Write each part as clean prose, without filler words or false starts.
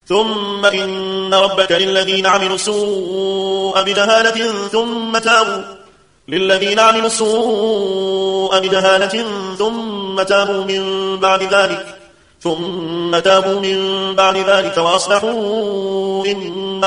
ثم إن ربك للذين عملوا السوء بجهالة ثم تابوا من بعد ذلك وأصلحوا إن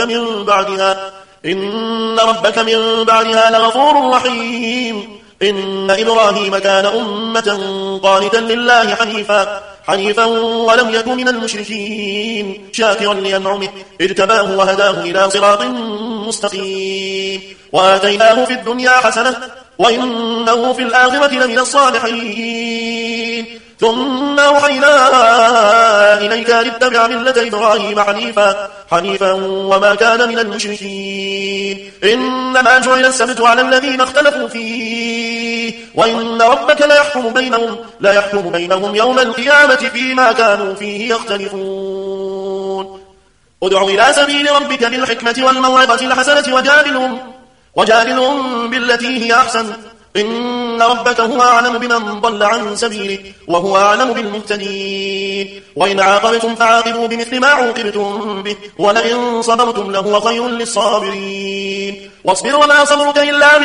ربك من بعدها لغفور رحيم. إن إبراهيم كان أمة قانتا لله حنيفا ولم يكن من المشركين شاكرا لأنعمه اجتباه وهداه إلى صراط مستقيم. وآتيناه في الدنيا حسنة وإنه في الآخرة لمن الصالحين. ثم أوحينا إليك لتتبع ملة إبراهيم حنيفا وما كان من المشركين. إنما جعل السبت على الذين اختلفوا فيه وإن ربك لا يحكم بينهم يوم القيامة فيما كانوا فيه يختلفون. ادع إلى سبيل ربك بالحكمة والموعظة الحسنة وجادلهم بالتي هي أحسن. إن ربك هو أعلم بمن ضل عن سبيله وهو أعلم بالمهتدين. وإن عاقبتم فعاقبوا بمثل ما عوقبتم به ولئن صبرتم لهو خير للصابرين. واصبر وما صبرك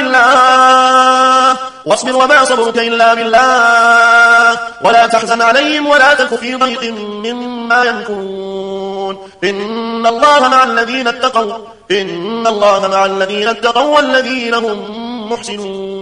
إلا بالله ولا تحزن عليهم ولا تك في ضيق مما يمكرون. إن الله مع الذين اتقوا والذين هم محسنون.